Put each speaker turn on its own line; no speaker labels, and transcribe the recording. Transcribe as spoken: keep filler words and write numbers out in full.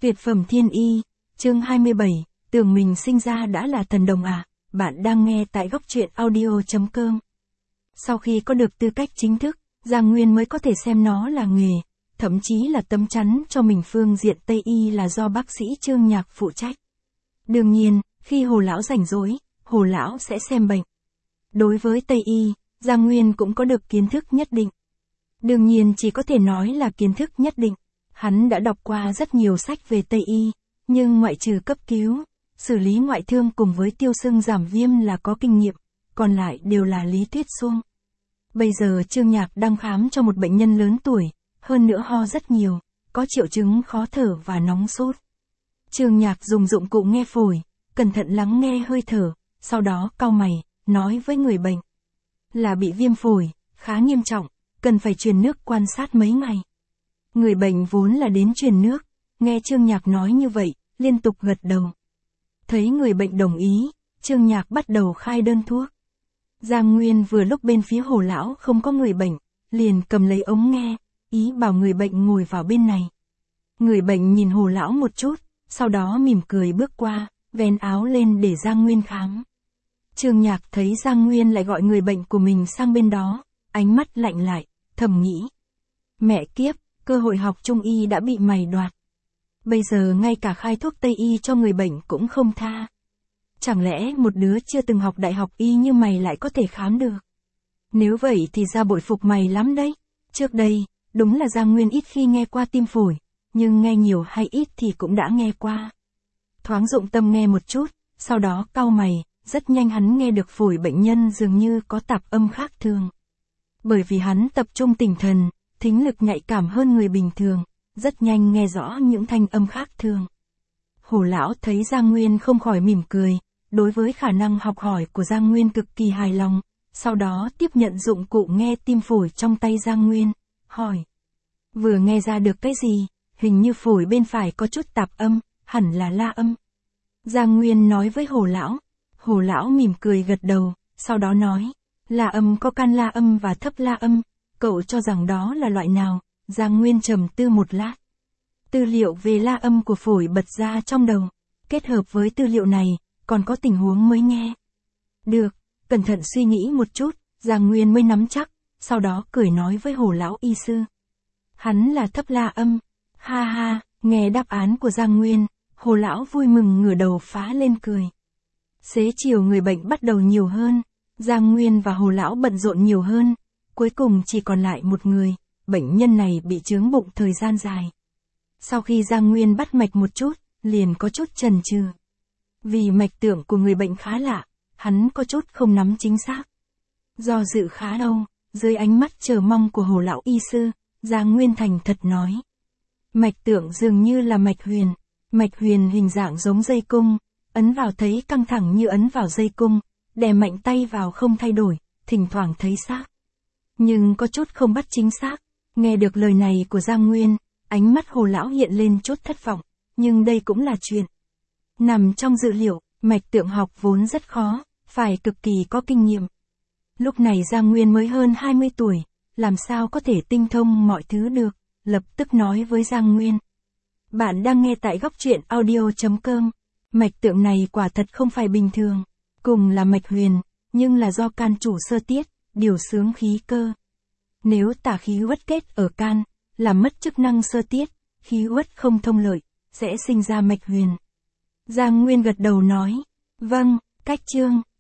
Tuyệt phẩm thiên y, chương hai mươi bảy, tưởng mình sinh ra đã là thần đồng à, bạn đang nghe tại góc truyện audio.com. Sau khi có được tư cách chính thức, Giang Nguyên mới có thể xem nó là nghề, thậm chí là tấm chắn cho mình phương diện Tây Y là do bác sĩ Trương Nhạc phụ trách. Đương nhiên, khi Hồ Lão rảnh rỗi, Hồ Lão sẽ xem bệnh. Đối với Tây Y, Giang Nguyên cũng có được kiến thức nhất định. Đương nhiên chỉ có thể nói là kiến thức nhất định. Hắn đã đọc qua rất nhiều sách về Tây Y, nhưng ngoại trừ cấp cứu, xử lý ngoại thương cùng với tiêu sưng giảm viêm là có kinh nghiệm, còn lại đều là lý thuyết suông. Bây giờ Trương Nhạc đang khám cho một bệnh nhân lớn tuổi, hơn nữa ho rất nhiều, có triệu chứng khó thở và nóng sốt. Trương Nhạc dùng dụng cụ nghe phổi, cẩn thận lắng nghe hơi thở, sau đó cau mày, nói với người bệnh. Là bị viêm phổi, khá nghiêm trọng, cần phải truyền nước quan sát mấy ngày. Người bệnh vốn là đến truyền nước, nghe Trương Nhạc nói như vậy, liên tục gật đầu. Thấy người bệnh đồng ý, Trương Nhạc bắt đầu khai đơn thuốc. Giang Nguyên vừa lúc bên phía Hồ Lão không có người bệnh, liền cầm lấy ống nghe, ý bảo người bệnh ngồi vào bên này. Người bệnh nhìn Hồ Lão một chút, sau đó mỉm cười bước qua, vén áo lên để Giang Nguyên khám. Trương Nhạc thấy Giang Nguyên lại gọi người bệnh của mình sang bên đó, ánh mắt lạnh lại, thầm nghĩ. Mẹ kiếp, cơ hội học Trung Y đã bị mày đoạt. Bây giờ ngay cả khai thuốc Tây Y cho người bệnh cũng không tha. Chẳng lẽ một đứa chưa từng học đại học Y như mày lại có thể khám được? Nếu vậy thì ra bội phục mày lắm đấy. Trước đây, đúng là Giang Nguyên ít khi nghe qua tim phổi, nhưng nghe nhiều hay ít thì cũng đã nghe qua. Thoáng dụng tâm nghe một chút, sau đó cau mày, rất nhanh hắn nghe được phổi bệnh nhân dường như có tạp âm khác thường. Bởi vì hắn tập trung tinh thần, thính lực nhạy cảm hơn người bình thường, rất nhanh nghe rõ những thanh âm khác thường. Hồ Lão thấy Giang Nguyên không khỏi mỉm cười, đối với khả năng học hỏi của Giang Nguyên cực kỳ hài lòng, sau đó tiếp nhận dụng cụ nghe tim phổi trong tay Giang Nguyên, hỏi. Vừa nghe ra được cái gì, hình như phổi bên phải có chút tạp âm, hẳn là la âm. Giang Nguyên nói với Hồ Lão, Hồ Lão mỉm cười gật đầu, sau đó nói, la âm có can la âm và thấp la âm. Cậu cho rằng đó là loại nào? Giang Nguyên trầm tư một lát. Tư liệu về la âm của phổi bật ra trong đầu. Kết hợp với tư liệu này, còn có tình huống mới nghe. Được, cẩn thận suy nghĩ một chút, Giang Nguyên mới nắm chắc, sau đó cười nói với Hồ Lão y sư. Hắn là thấp la âm. Ha ha, nghe đáp án của Giang Nguyên, Hồ Lão vui mừng ngửa đầu phá lên cười. Xế chiều người bệnh bắt đầu nhiều hơn, Giang Nguyên và Hồ Lão bận rộn nhiều hơn. Cuối cùng chỉ còn lại một người, bệnh nhân này bị chướng bụng thời gian dài. Sau khi Giang Nguyên bắt mạch một chút, liền có chút chần chừ. Vì mạch tượng của người bệnh khá lạ, hắn có chút không nắm chính xác. Do dự khá lâu, dưới ánh mắt chờ mong của Hồ Lão y sư, Giang Nguyên thành thật nói. Mạch tượng dường như là mạch huyền, mạch huyền hình dạng giống dây cung, ấn vào thấy căng thẳng như ấn vào dây cung, đè mạnh tay vào không thay đổi, thỉnh thoảng thấy xác. Nhưng có chút không bắt chính xác. Nghe được lời này của Giang Nguyên, ánh mắt Hồ Lão hiện lên chút thất vọng, nhưng đây cũng là chuyện nằm trong dự liệu, mạch tượng học vốn rất khó, phải cực kỳ có kinh nghiệm. Lúc này Giang Nguyên mới hơn hai mươi tuổi, làm sao có thể tinh thông mọi thứ được, lập tức nói với Giang Nguyên. Bạn đang nghe tại góc truyện audio.com, mạch tượng này quả thật không phải bình thường, cùng là mạch huyền, nhưng là do can chủ sơ tiết, điều xướng khí cơ. Nếu tả khí uất kết ở can, làm mất chức năng sơ tiết, khí uất không thông lợi, sẽ sinh ra mạch huyền. Giang Nguyên gật đầu nói, vâng, cách chương.